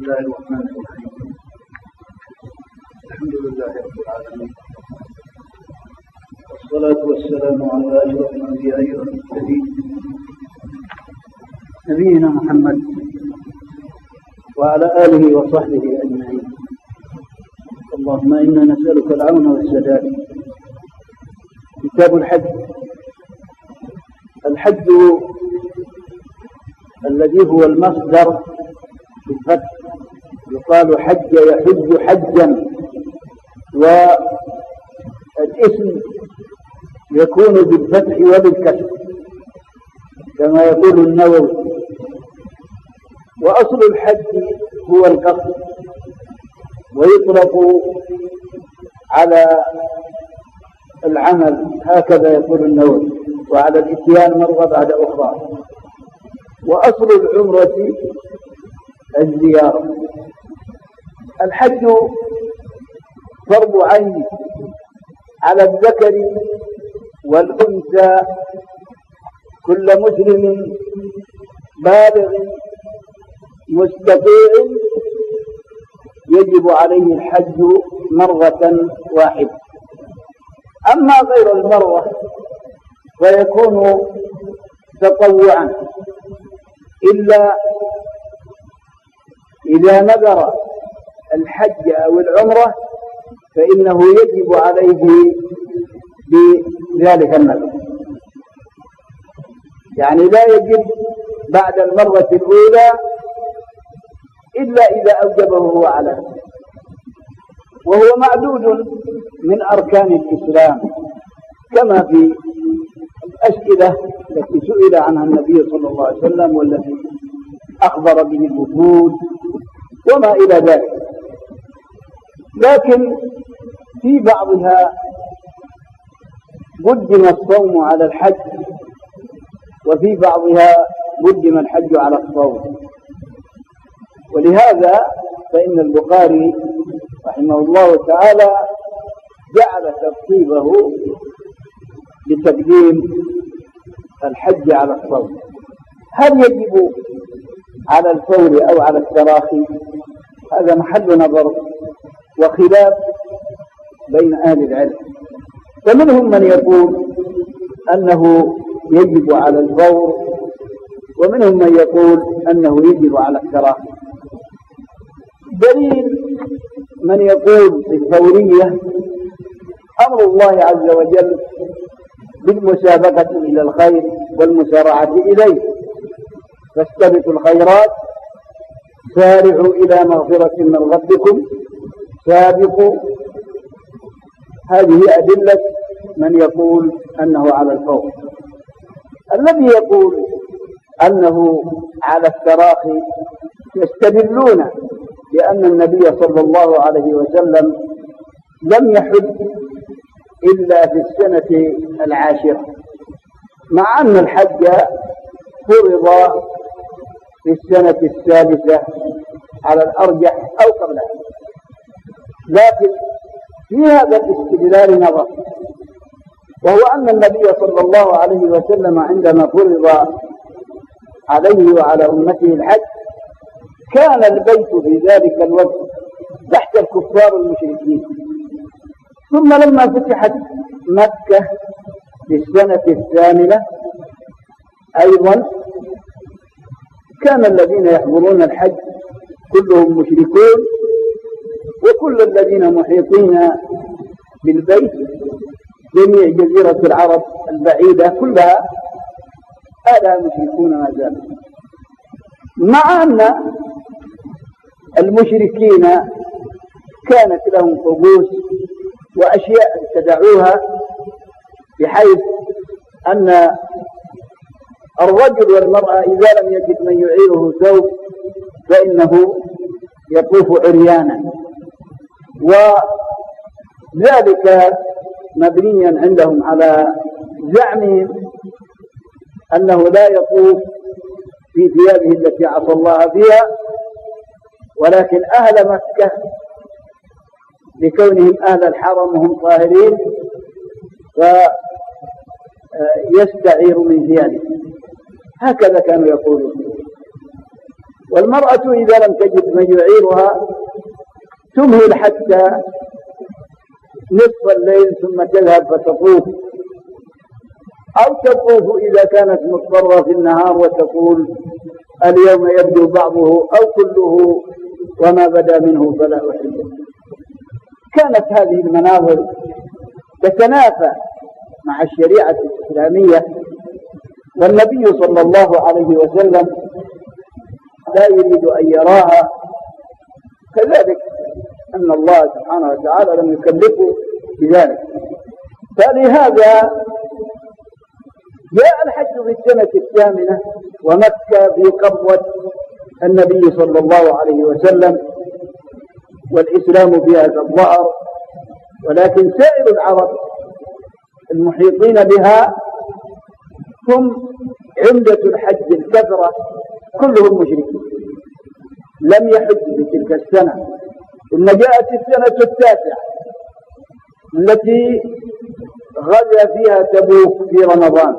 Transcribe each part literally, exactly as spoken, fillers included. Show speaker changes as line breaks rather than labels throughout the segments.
الله الرحمن الرحيم. الحمد لله رب العالمين، والصلاة والسلام على أشرف الأنبياء والمرسلين نبينا محمد وعلى آله وصحبه أجمعين. اللهم إنا نسألك العون والسداد. كتاب الحج. الحج الذي هو المصدر بالفتح، يقال حج يحج حجا، والاسم يكون بالفتح وبالكسر كما يقول النووي. وأصل الحج هو القصد، ويطلق على العمل هكذا يقول النووي، وعلى الاتيان مرة بعد أخرى. وأصل العمرة الزيارة. الحج فرض عين على الذكر والأنثى، كل مسلم بالغ مستطيع يجب عليه الحج مرة واحدة. أما غير المرة فيكون تطوعا، إلا إذا نذر الحج أو العمرة فإنه يجب عليه بذلك النذر، يعني لا يجب بعد المرة الأولى إلا إذا أوجبه هو على نفسه، وهو معدود من أركان الإسلام كما في الأسئلة التي سئل عنها النبي صلى الله عليه وسلم والتي أخبر به الوفود وما إلى ذلك. لكن في بعضها قدم الصوم على الحج، وفي بعضها قدم الحج على الصوم. ولهذا فإن البخاري رحمه الله تعالى جعل ترتيبه بتقديم الحج على الصوم. هل يجب على الفور أو على التراخي؟ هذا محل نظر وخلاف بين أهل العلم. فمنهم من يقول أنه يجب على الفور، ومنهم من يقول أنه يجب على التراخي. دليل من يقول بالفورية أمر الله عز وجل بالمسابقة إلى الخير والمسارعة إليه، فاستبقوا الخيرات، سارعوا إلى مغفرة من ربكم، سابقوا. هذه أدلة من يقول أنه على الفور. الذي يقول أنه على التراخي يستدلون لأن النبي صلى الله عليه وسلم لم يحج إلا في السنة العاشرة، مع أن الحج فرض في السنة السادسة على الأرجح أو قبلها. لكن في هذا الاستدلال نظر، وهو أن النبي صلى الله عليه وسلم عندما فرض عليه وعلى أمته الحج كان البيت في ذلك الوقت تحت الكفار المشركين، ثم لما فتحت مكة في السنة الثامنة أيضا كان الذين يحضرون الحج كلهم مشركون، وكل الذين محيطين بالبيت جميع جزيرة العرب البعيدة كلها آلها مشركون ما زالوا، مع أن المشركين كانت لهم طقوس وأشياء ابتدعوها، بحيث أن الرجل والمرأة إذا لم يجد من يعيره ثوب فإنه يطوف عريانا، وذلك مبنيا عندهم على زعمهم أنه لا يطوف في ثيابه التي عصى الله فيها، ولكن أهل مكة لكونهم أهل الحرم وهم طاهرين فيستعير من ثيابه. هكذا كانوا يقولون. والمرأة إذا لم تجد من يعيرها تمهل حتى نصف الليل ثم تذهب فتطوف، أو تطوف إذا كانت مضطرة في النهار وتقول اليوم يبدو بعضه أو كله وما بدا منه فلا أحبه. كانت هذه المناظر تتنافى مع الشريعة الإسلامية، والنبي صلى الله عليه وسلم لا يريد أن يراها، كذلك أن الله سبحانه وتعالى لم يكلفه بذلك. فلهذا جاء الحج في السنة الثامنة ومكة في قبضة النبي صلى الله عليه وسلم والإسلام فيها كالظهر، ولكن سائر العرب المحيطين بها هم عمدة الحج الكثرة كلهم مشركين، لم يحج في تلك السنة. ثم جاءت السنة التاسعة التي غزا فيها تبوك في رمضان،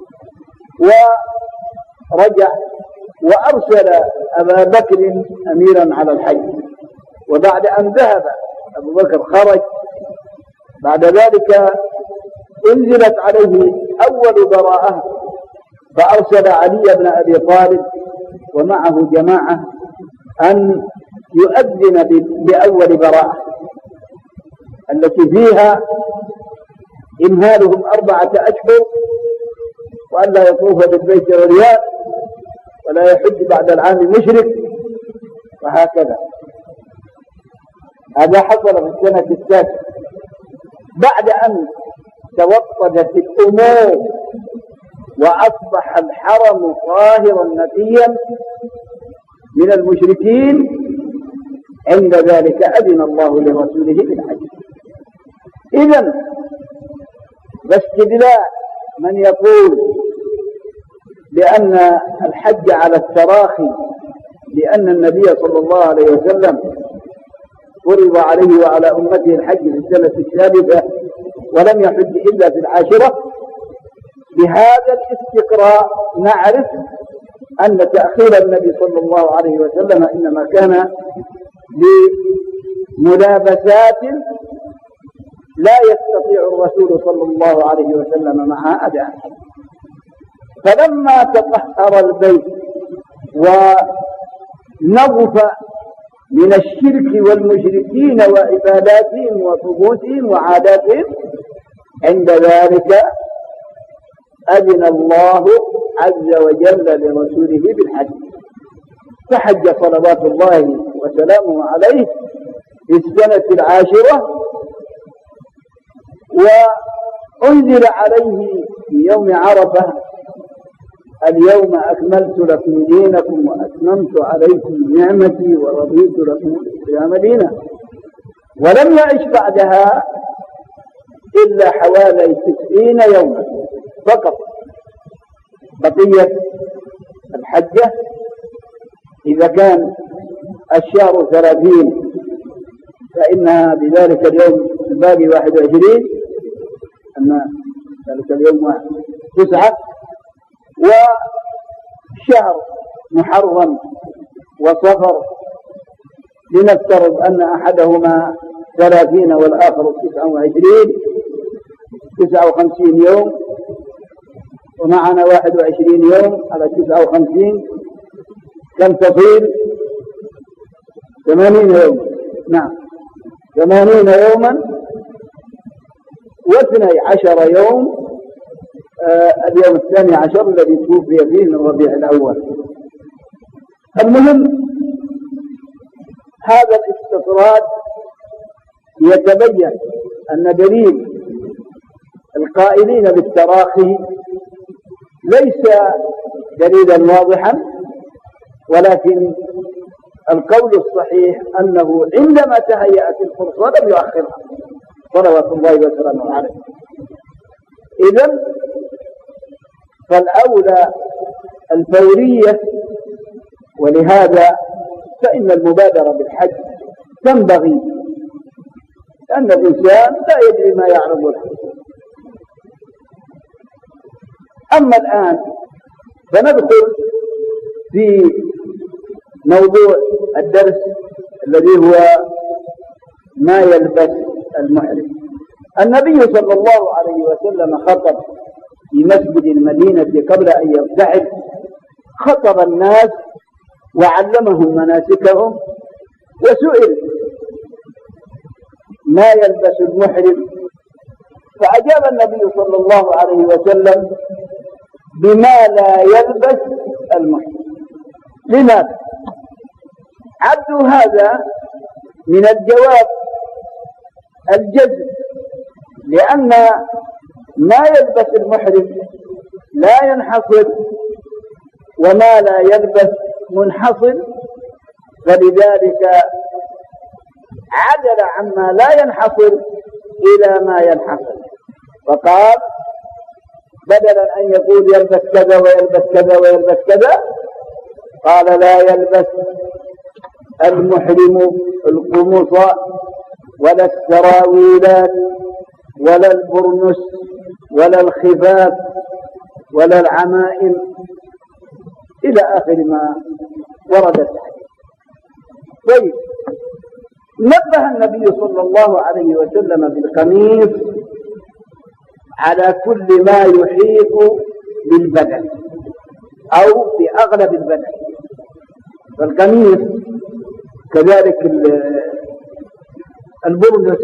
ورجع وأرسل أبا بكر أميرا على الحج، وبعد أن ذهب أبو بكر خرج، بعد ذلك انزلت عليه أول براءة، فأرسل علي بن أبي طالب ومعه جماعة أن يؤذن بأول براءة التي فيها إمهالهم أربعة أشهر، وأن لا يطوف بالبيت والرياض، ولا يحج بعد العام مشرك، وهكذا. هذا حصل في السنة التاسعة بعد أن توطدت الأمور وأصبح الحرم طاهرا نقيا من المشركين. عند ذلك أذن الله لرسوله بالحج. إذن باستدلال من يقول بأن الحج على التراخي، لأن النبي صلى الله عليه وسلم فرض عليه وعلى أمته الحج في السنة الثالثة ولم يحج إلا في العاشرة، بهذا الاستقراء نعرف أن تأخير النبي صلى الله عليه وسلم إنما كان لملابسات لا يستطيع الرسول صلى الله عليه وسلم معها أداء. فلما تطهر البيت ونظف من الشرك والمشركين وعباداتهم وطقوسهم وعاداتهم، عند ذلك أذن الله عز وجل لرسوله بالحج، فحج صلوات الله وسلامه عليه في السنة العاشرة، وأنزل عليه في يوم عرفة اليوم أكملت لكم دينكم وأتممت عليكم نعمتي ورضيت لكم الإسلام دينا. ولم يعش بعدها إلا حوالي تسعين يوما فقط. بقية الحجة إذا كان الشهر ثلاثين فإنها بذلك اليوم الباقي واحد وعشرين، أما ذلك اليوم واحد تسعة، وشهر محرم وصفر لنفترض أن أحدهما ثلاثين والآخر تسعة وعشرين، تسعة وخمسين يوم، ومعنا واحد وعشرين يوم على تسعة وخمسين، كم تصير؟ ثمانين يوم. نعم، ثمانين يوما واثني عشر يوم. آه اليوم الثاني عشر الذي توفي فيه من ربيع الأول. المهم هذا الاستطراد يتبين أن دليل القائلين بالتراخي ليس دليلا واضحا، ولكن القول الصحيح أنه عندما تهيأت الفرصة لم يؤخرها صلوات الله وسلامه عليه. إذن فالأولى الفورية، ولهذا فإن المبادرة بالحج تنبغي، لأن الإنسان لا يدري ما يعرض له. أما الآن فندخل في موضوع الدرس الذي هو ما يلبس المحرم. النبي صلى الله عليه وسلم خطب في مسجد المدينة قبل أن يرتحل، خطب الناس وعلمهم مناسكهم، وسئل ما يلبس المحرم، فأجاب النبي صلى الله عليه وسلم بما لا يلبس المحرم. لماذا؟ عد هذا من الجواب الجزم، لأن ما يلبس المحرم لا ينحصر وما لا يلبس منحصر، فلذلك عدل عما لا ينحصر إلى ما ينحصر، فقال بدلا أن يقول يلبس كذا ويلبس كذا ويلبس كذا، قال لا يلبس المحرم القمص ولا السراويلات ولا البرنس ولا الخفاف ولا العمائم إلى آخر ما ورد الحديث. طيب، نبه النبي صلى الله عليه وسلم بالقميص على كل ما يحيط بالبدن أو بأغلب البدن، فالقميص كذلك البرنس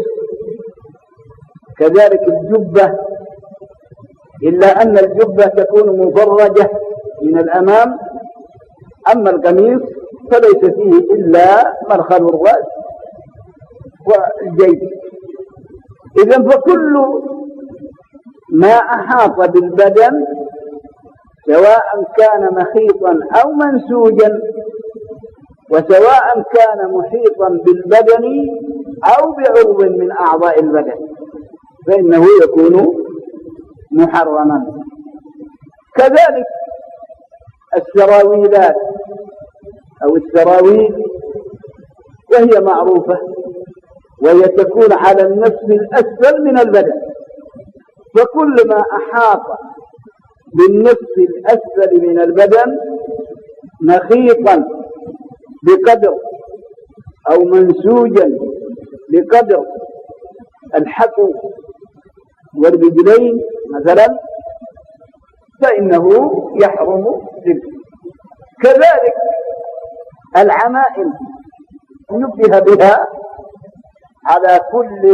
كذلك الجبة، إلا أن الجبة تكون مفرجة من الأمام، أما القميص فليس فيه إلا مرخل الرأس والجيب. إذن فكل ما أحاط بالبدن سواء كان مخيطا أو منسوجا، وسواء كان محيطا بالبدن أو بعضو من أعضاء البدن، فإنه يكون محرما. كذلك السراويلات أو السراويل، وهي معروفة، وهي تكون على النصف الأسفل من البدن، فكل ما أحاط بالنصف الأسفل من البدن مخيطا بقدر أو منسوجا بقدر الحكو والرجلين مثلا، فإنه يحرم لبسه. كذلك العمائم نبه بها على كل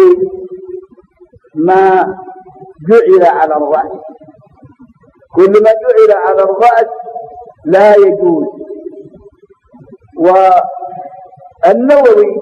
ما جعل على الرأس، كل ما جعل على الرأس لا يجوز. والنووي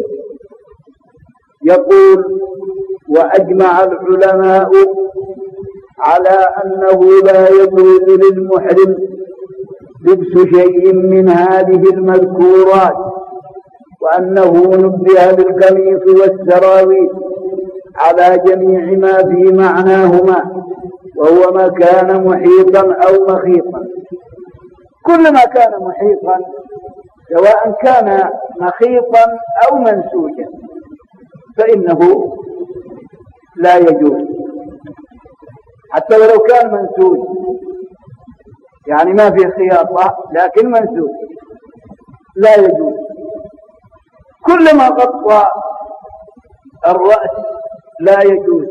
يقول وأجمع العلماء على أنه لا يجوز للمحرم لبس شيء من هذه المذكورات، وأنه نبه بالقميص والسراويل على جميع ما في معناهما، وهو ما كان محيطا أو مخيطا. كل ما كان محيطا سواء كان مخيطا أو منسوجا فإنه لا يجوز، حتى ولو كان منسوج، يعني ما في خياطة لكن منسوج لا يجوز. كل ما غطى الرأس لا يجوز.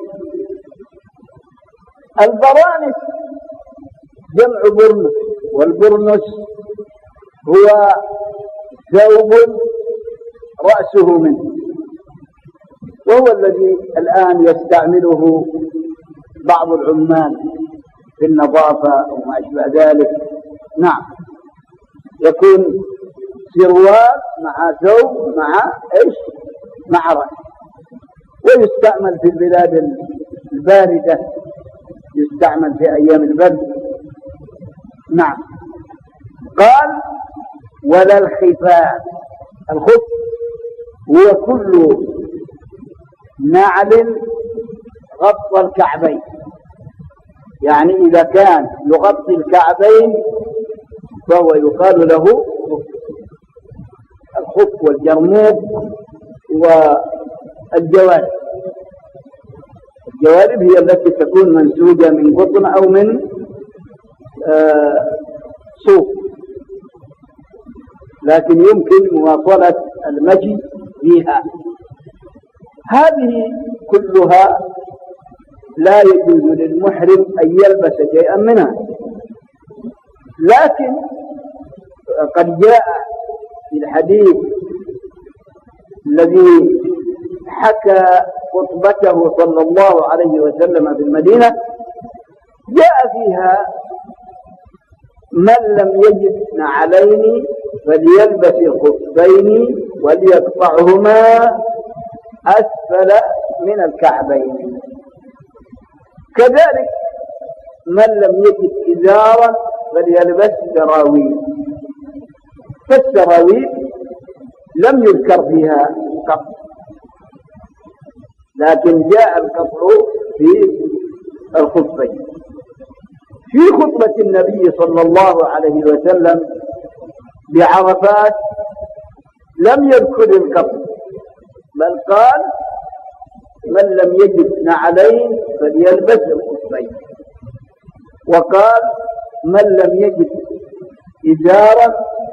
البرانس جمع برنس، والبرنس هو ثوب رأسه منه، وهو الذي الآن يستعمله بعض العمال في النظافة وما أشبه ذلك. نعم، يكون سروال مع ثوب مع إيش مع رأس، ويستعمل في البلاد الباردة، يستعمل في أيام البرد. نعم. قال ولا الخفاف. الخف هو كل نعل غطى الكعبين، يعني إذا كان يغطي الكعبين فهو يقال له خف. الخف والجرموق والجوارب. الجوارب هي التي تكون منسوجة من قطن أو من آه صوف، لكن يمكن مواصلة المشي فيها. هذه كلها لا يجوز للمحرم أن يلبس شيئا منها، لكن قد جاء في الحديث الذي حكى خطبته صلى الله عليه وسلم في المدينة جاء فيها من لم يجد نعلين فليلبس الخفين وليقطعهما أسفل من الكعبين. كذلك من لم يجد إزارا فليلبس سراويل، فالسراويل لم يذكر فيها القطع، لكن جاء القطع في الخفين. في خطبة النبي صلى الله عليه وسلم بعرفات لم يذكر القطع، بل قال من لم يجد نعلين فليلبس الخفين، وقال من لم يجد إزارا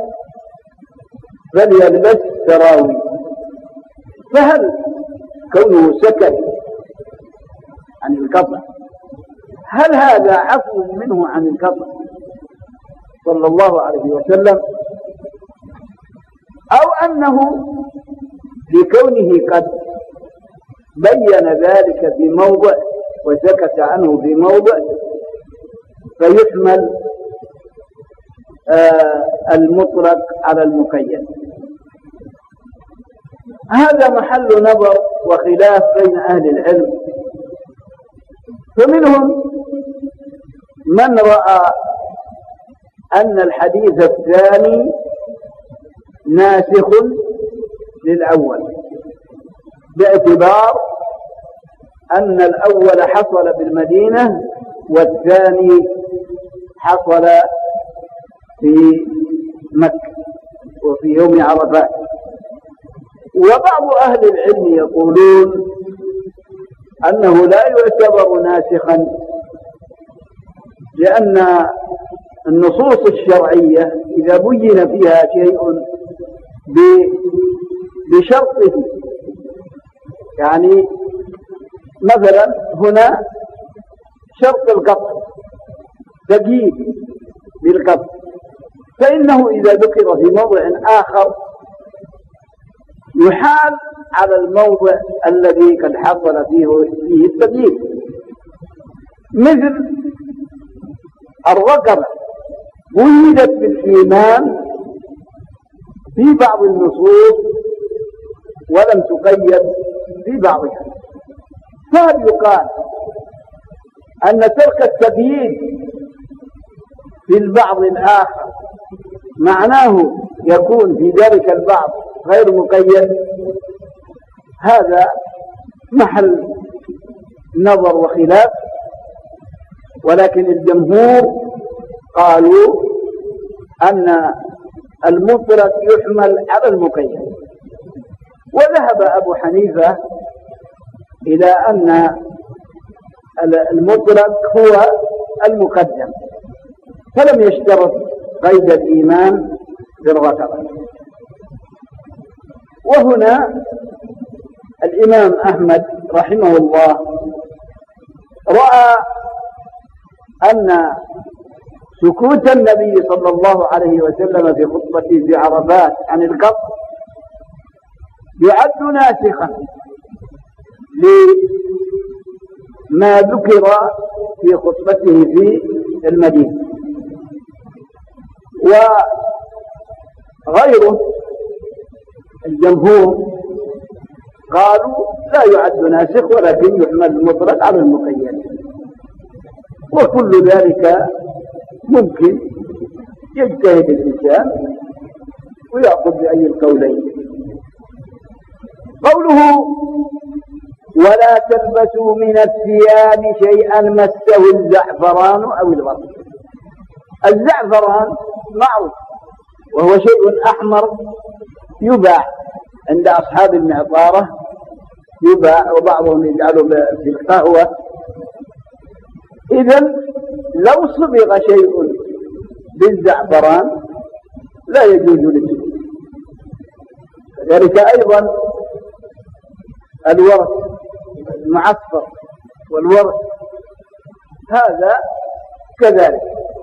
فليلبس سراويل. فهل كونه سكت عن القطع هل هذا عفو منه عن القطع صلى الله عليه وسلم، أو أنه لكونه قد بين ذلك في موضع وسكت عنه في موضع فيحمل آه المطلق على المقيد؟ هذا محل نظر وخلاف بين أهل العلم. فمنهم من رأى أن الحديث الثاني ناسخ للأول، باعتبار أن الأول حصل بالمدينة والثاني حصل في مكة وفي يوم عرفات. وبعض أهل العلم يقولون أنه لا يعتبر ناسخا، لأن النصوص الشرعية إذا بين فيها شيء بشرطه، يعني مثلا هنا شرط القطع تقييد بالقطع، فإنه إذا ذكر في موضع آخر يحال على الموضع الذي قد حصل فيه فيه التقييد. مثل الرقبة قيدت بالإيمان في بعض النصوص ولم تقيد في بعضها، فهل يقال أن ترك التقييد في البعض الآخر معناه يكون في ذلك البعض غير مقيد؟ هذا محل نظر وخلاف، ولكن الجمهور قالوا أن المطلق يحمل على المقيد. وذهب أبو حنيفة إلى أن المطلق هو المقدم، فلم يشترط قيد الإيمان بالرقبة. وهنا الإمام أحمد رحمه الله رأى أن سكوت النبي صلى الله عليه وسلم في خطبته في عرفات عن القطع يعد ناسخا لما ذكر في خطبته في المدينة. وغيره الجمهور قالوا لا يعد ناسخ ولكن يحمل المطلق على المقيد. وكل ذلك ممكن يجتهد الإنسان ويأخذ بأي القولين. قوله ولا تلبسوا من الثياب شيئا مسه الزعفران أو الورد. الزعفران معروف وهو شيء أحمر يباع عند أصحاب المعطارة، يباع وبعضهم يجعله في القهوة. إذن لو صبغ شيء بالزعفران لا يجوز للسوق، ذلك أيضا الورث المعفر والورث هذا كذلك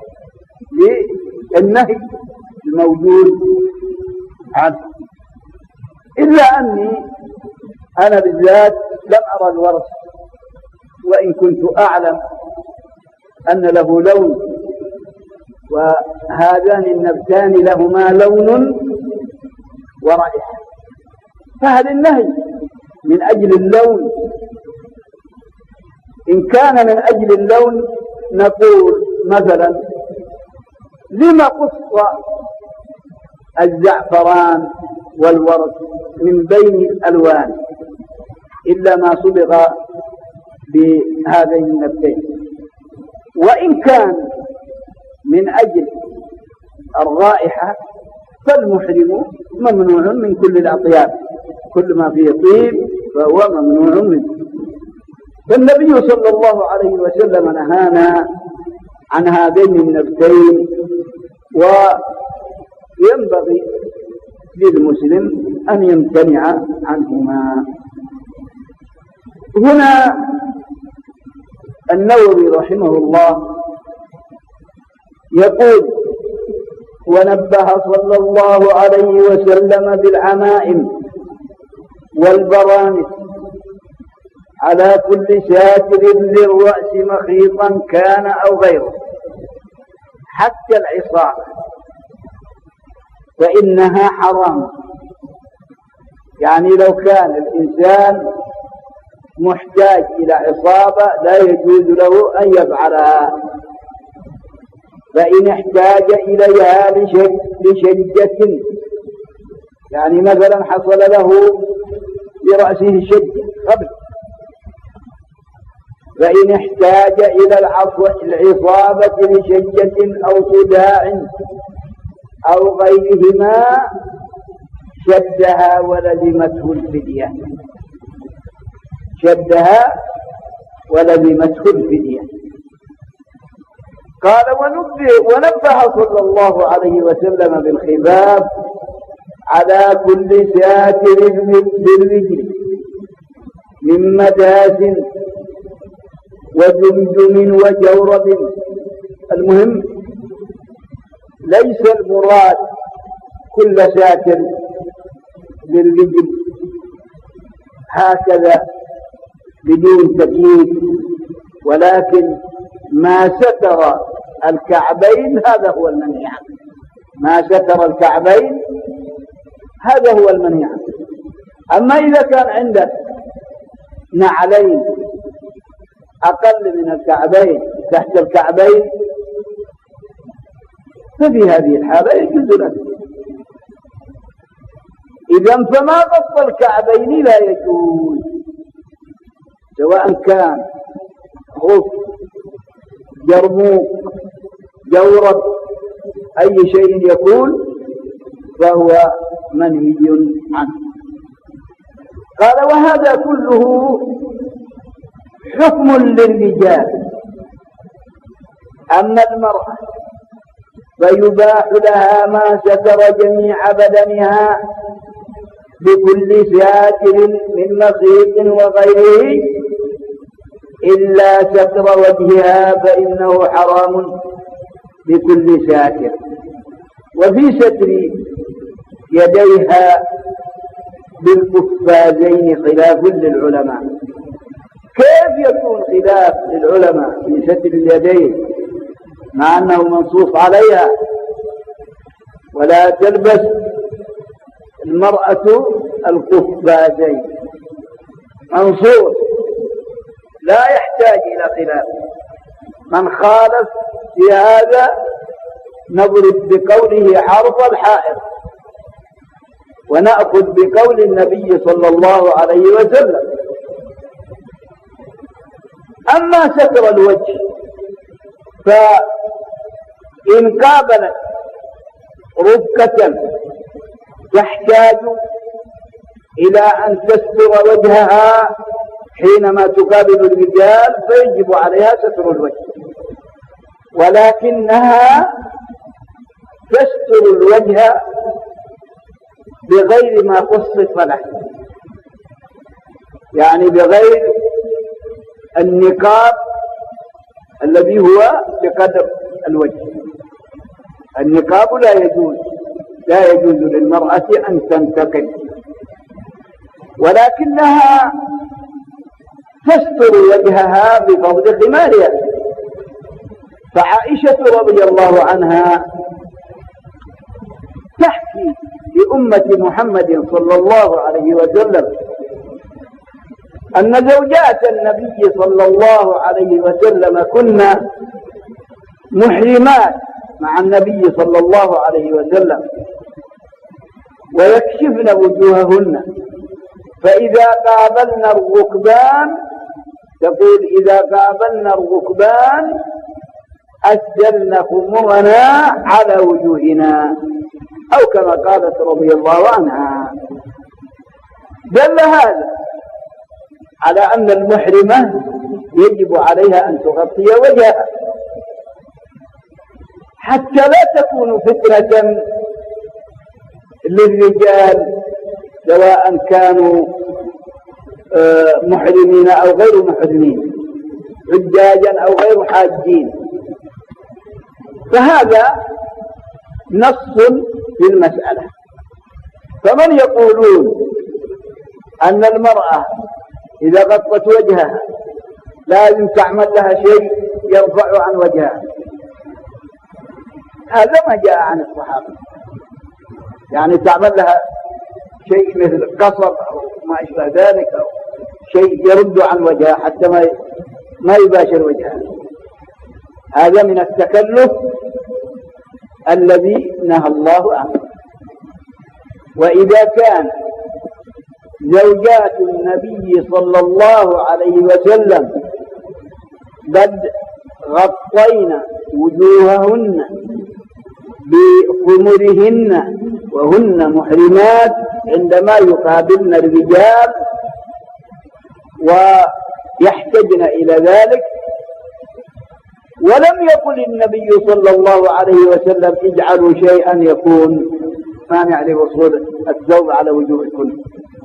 للنهي الموجود عنه، إلا أني أنا بالذات لم أرى الورث، وإن كنت أعلم أن له لون وهذان النبتان لهما لون ورائحة، فهل النهي من أجل اللون؟ إن كان من أجل اللون نقول مثلا لما قص الزعفران والورد من بين الألوان إلا ما صبغ بهذين النبتين؟ وإن كان من أجل الرائحة فالمحرم ممنوع من كل الأطياب، كل ما فيه طيب فهو ممنوع منه. فالنبي صلى الله عليه وسلم نهانا عن هذين النبتين، وينبغي للمسلم أن يمتنع عنهما. هنا النووي رحمه الله يقول: ونبه صلى الله عليه وسلم بالعمائم والبرانس على كل ساتر للرأس مخيطا كان أو غيره حتى العصابة، فإنها حرام. يعني لو كان الإنسان محتاج إلى عصابة لا يجوز له أن يفعلها، فإن احتاج إليها لشجة، يعني مثلا حصل له برأسه شجة قبل، فإن احتاج إلى العصابة لشجة أو صداع أو غيرهما شدها ولزمته الفدية، شدها ولزمته الفدية. قال: ونبه, ونبه صلى الله عليه وسلم بالخفاف على كل ساتر بالرجل من مداس وجمجم وجورب. المهم ليس المراد كل ساتر بالرجل هكذا بدون تكييف، ولكن ما ستر الكعبين هذا هو المنهي عنه، ما ستر الكعبين هذا هو المنهي عنه. أما إذا كان عندك نعلين أقل من الكعبين تحت الكعبين ففي هذه الحالة يجوز لك. إذن فما غطى الكعبين لا يجوز، سواء كان خف، جرموق، جورب، أي شيء يكون فهو منهي عنه. قال: وهذا كله حكم للرجال. أما المرأة فيباح لها ما ستر جميع بدنها بكل ساتر من مخيط وغيره إلا ستر وجهها فإنه حرام بكل ساتر. وفي ستر يديها بالقفازين خلاف للعلماء. كيف يكون خلاف للعلماء في ستر اليدين مع أنه منصوص عليها؟ ولا تلبس المرأة القفازين، منصوص لا يحتاج إلى خلاف. من خالف في هذا نضرب بقوله عرض الحائط، ونأخذ بقول النبي صلى الله عليه وسلم. أما ستر الوجه فإن قابلت ربكة تحتاج إلى أن تستر وجهها حينما تقابل الرجال فيجب عليها ستر الوجه، ولكنها تستر الوجه بغير ما خصص له، يعني بغير النقاب الذي هو بقدر الوجه. النقاب لا يجوز لا يجوز للمرأة أن تنتقب، ولكنها تستر وجهها بفضل خمارها. فعائشة رضي الله عنها تحكي لأمة محمد صلى الله عليه وسلم أن زوجات النبي صلى الله عليه وسلم كن محرمات مع النبي صلى الله عليه وسلم ويكشفن وجوههن، فإذا قابلن الركبان تقول إذا قابلنا الركبان أسدلن خمرنا على وجوهنا، أو كما قالت رضي الله عنها. دل هذا على أن المحرمة يجب عليها أن تغطي وجهها حتى لا تكون فتنة للرجال سواء كانوا محرمين أو غير محرمين، حجاجا أو غير حاجين. فهذا نص في المسألة. فمن يقولون أن المرأة إذا غطت وجهها لازم تعمل لها شيء يرفع عن وجهها، هذا ما جاء عن الصحابة. يعني تعمل لها شيء مثل قصر أو ما أشبه ذلك، أو شيء يرد عن وجهها حتى ما ما يباشر وجهها، هذا من التكلف الذي نهى الله عنه. وإذا كان زوجات النبي صلى الله عليه وسلم قد غطين وجوههن بخمرهن وهن محرمات عندما يقابلن الرجال ويحتجن إلى ذلك، ولم يقل النبي صلى الله عليه وسلم اجعلوا شيئا يكون مانع لوصول الثوب على وجوهكم.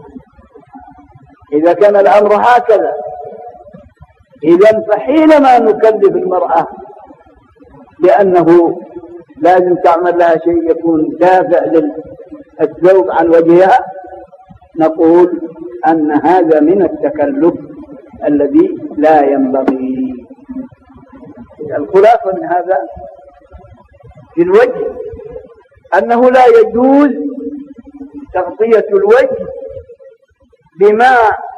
إذا كان الأمر هكذا، إذن فحينما نكلف المرأة لأنه لازم تعمل لها شيء يكون دافع للثوب عن وجهها، نقول أن هذا من التكلف الذي لا ينبغي. الخلاصة من هذا في الوجه أنه لا يجوز تغطية الوجه بما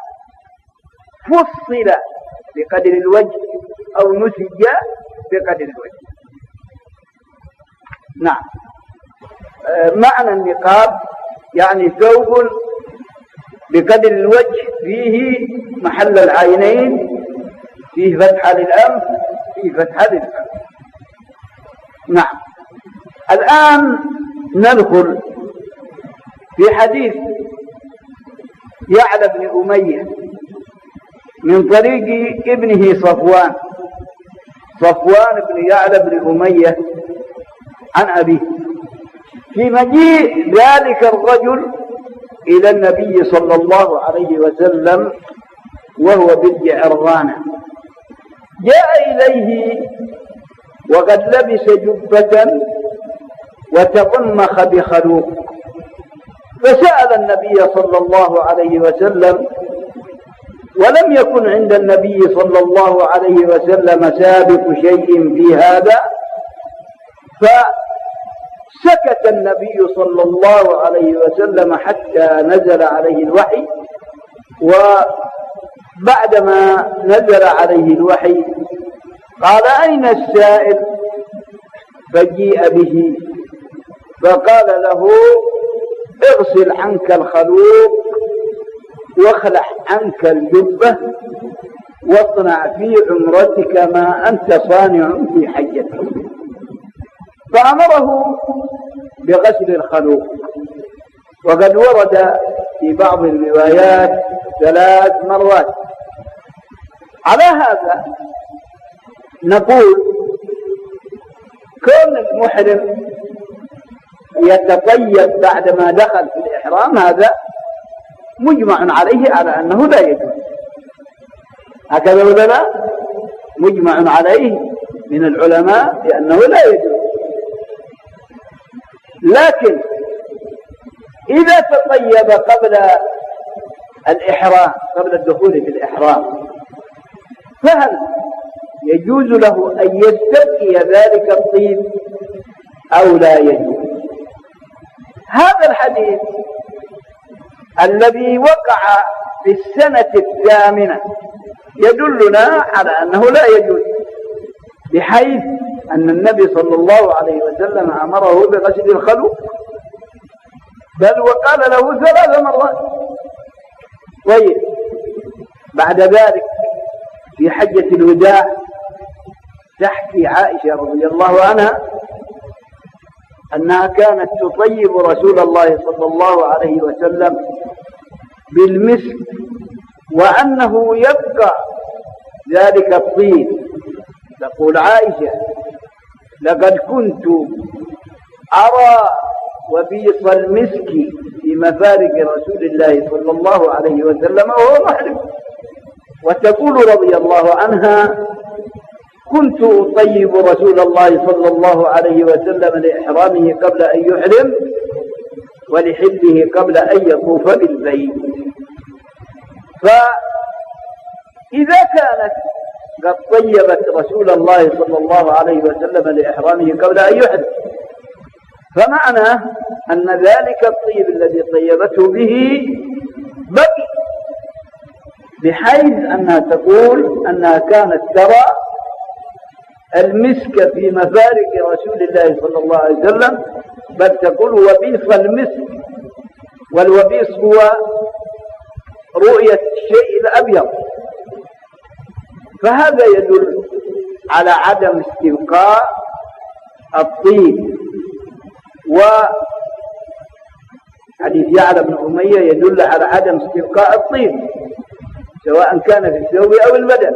فصل بقدر الوجه أو نسج بقدر الوجه. نعم، معنى النقاب يعني ثوب بقدر الوجه فيه محل العينين، فيه فتحة للأنف، فيه فتحة للفم. نعم. الآن ندخل في حديث يعلى بن أمية من طريق ابنه صفوان صفوان بن يعلى بن أمية عن أبيه في مجيء ذلك الرجل إلى النبي صلى الله عليه وسلم وهو بالجعرانة. جاء إليه وقد لبس جبة وتضمخ بخلوق، فسأل النبي صلى الله عليه وسلم، ولم يكن عند النبي صلى الله عليه وسلم سابق شيء في هذا، فسكت النبي صلى الله عليه وسلم حتى نزل عليه الوحي. وبعدما نزل عليه الوحي قال أين السائل؟ فجيء به فقال له اغسل عنك الخلوق واخلع عنك الجبة واصنع في عمرتك ما أنت صانع في حجتك. فأمره بغسل الخلوق، وقد ورد في بعض الروايات ثلاث مرات. على هذا نقول كون المحرم يتطيب بعدما دخل في الإحرام هذا مجمع عليه على أنه لا يجوز. هكذا ولا لا؟ مجمع عليه من العلماء بأنه لا يجوز. لكن إذا تطيب قبل الإحرام قبل الدخول في الإحرام فهل يجوز له أن يستبقي ذلك الطيب أو لا يجوز؟ هذا الحديث الذي وقع في السنة الثامنة يدلنا على أنه لا يجوز، بحيث أن النبي صلى الله عليه وسلم أمره بغسل الخلوق، بل وقال له ثلاث مرات. طيب بعد ذلك في حجة الوداع تحكي عائشة رضي الله عنها أنها كانت تطيب رسول الله صلى الله عليه وسلم بالمسك، وأنه يبقى ذلك الطيب. تقول عائشة: لقد كنت أرى وبيص المسك في مفارق رسول الله صلى الله عليه وسلم وهو محرم. وتقول رضي الله عنها: كنت أطيب رسول الله صلى الله عليه وسلم لإحرامه قبل أن يحرم ولحله قبل أن يطوف بالبيت. فإذا كانت قد طيبت رسول الله صلى الله عليه وسلم لإحرامه قبل أن يحرم، فمعنى أن ذلك الطيب الذي طيبته به بقي، بحيث أنها تقول أنها كانت ترى المسك في مفارق رسول الله صلى الله عليه وسلم، بل تقول وبيص المسك، والوبيص هو رؤية الشيء الأبيض. فهذا يدل على عدم استبقاء الطيب. وحديث يعلى بن أمية يدل على عدم استبقاء الطيب سواء كان في الثوب أو البدن.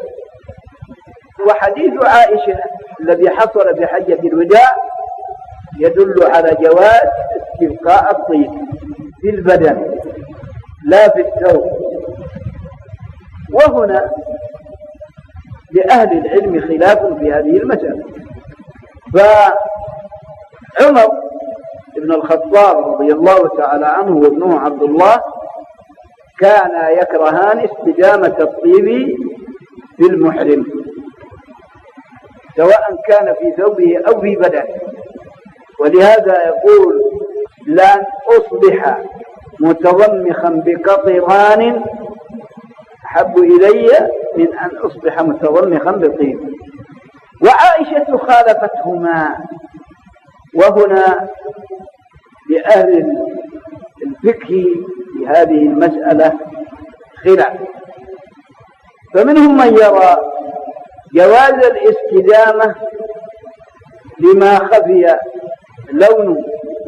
وحديث عائشة الذي حصل في حجة الوداع يدل على جواز استبقاء الطيب في البدن لا في الثوب. وهنا لأهل العلم خلاف في هذه المسألة. فعمر بن الخطاب رضي الله تعالى عنه وابنه عبد الله كانا يكرهان استدامة الطيب في المحرم سواء كان في ثوبه أو في بدنه. ولهذا يقول: لن أصبح متضمخا بقطران أحب إلي من أن أصبح متضمخا بطيب. وعائشة خالفتهما. وهنا لأهل الفقه في هذه المسألة خلاف، فمنهم من يرى جواز الاستدامة لما خفي لونه،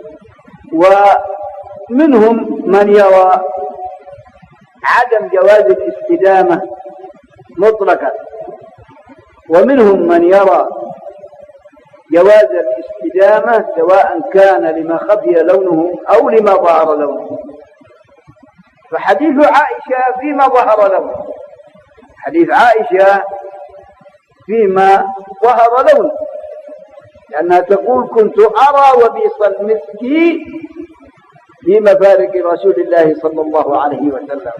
ومنهم من يرى عدم جواز الاستدامة مطلقا، ومنهم من يرى جواز الاستدامة سواء كان لما خفي لونه أو لما ظهر لونه. فحديث عائشة فيما ظهر لونه، حديث عائشة فيما ظهر لونه، لأنها تقول: كنت أرى وبيص المسك في مفارق رسول الله صلى الله عليه وسلم.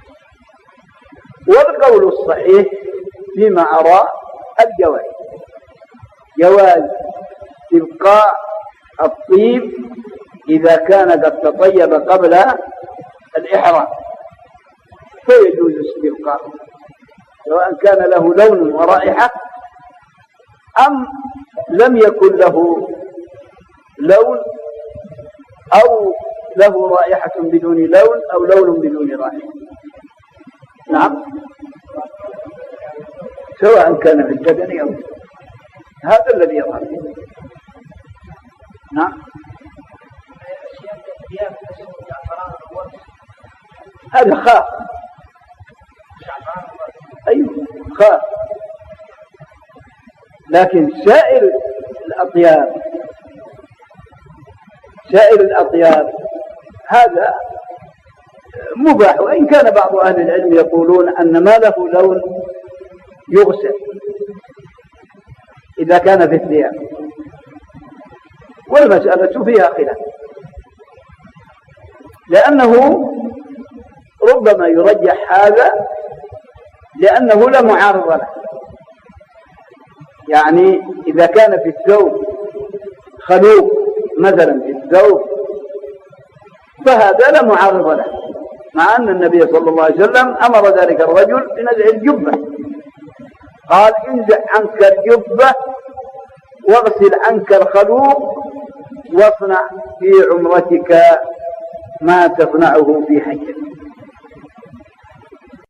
والقول الصحيح فيما أرى الجواز، جواز استبقاء الطيب إذا كان قد تطيب قبل الإحرام فيجوز استبقاءه سواء كان له لون ورائحة أم لم يكن له لون أو له رائحة بدون لون أو لون بدون رائحة. نعم، سواء كان في البدن أو هذا الذي يظهر. نعم، هذا خاص. أيوه خاص، لكن سائر الأطياب سائر الأطياب هذا مباح، وإن كان بعض أهل العلم يقولون أن ما له لون يغسل إذا كان في الثياب، والمسألة فيها خلاف، لأنه ربما يرجح هذا لأنه لا معارض له. يعني إذا كان في الثوب خلوق مثلا في الثوب فهذا لا معارض له، مع أن النبي صلى الله عليه وسلم أمر ذلك الرجل بنزع الجبة، قال انزع عنك الجبة واغسل عنك الخلوق واصنع في عمرتك ما تصنعه في حجك.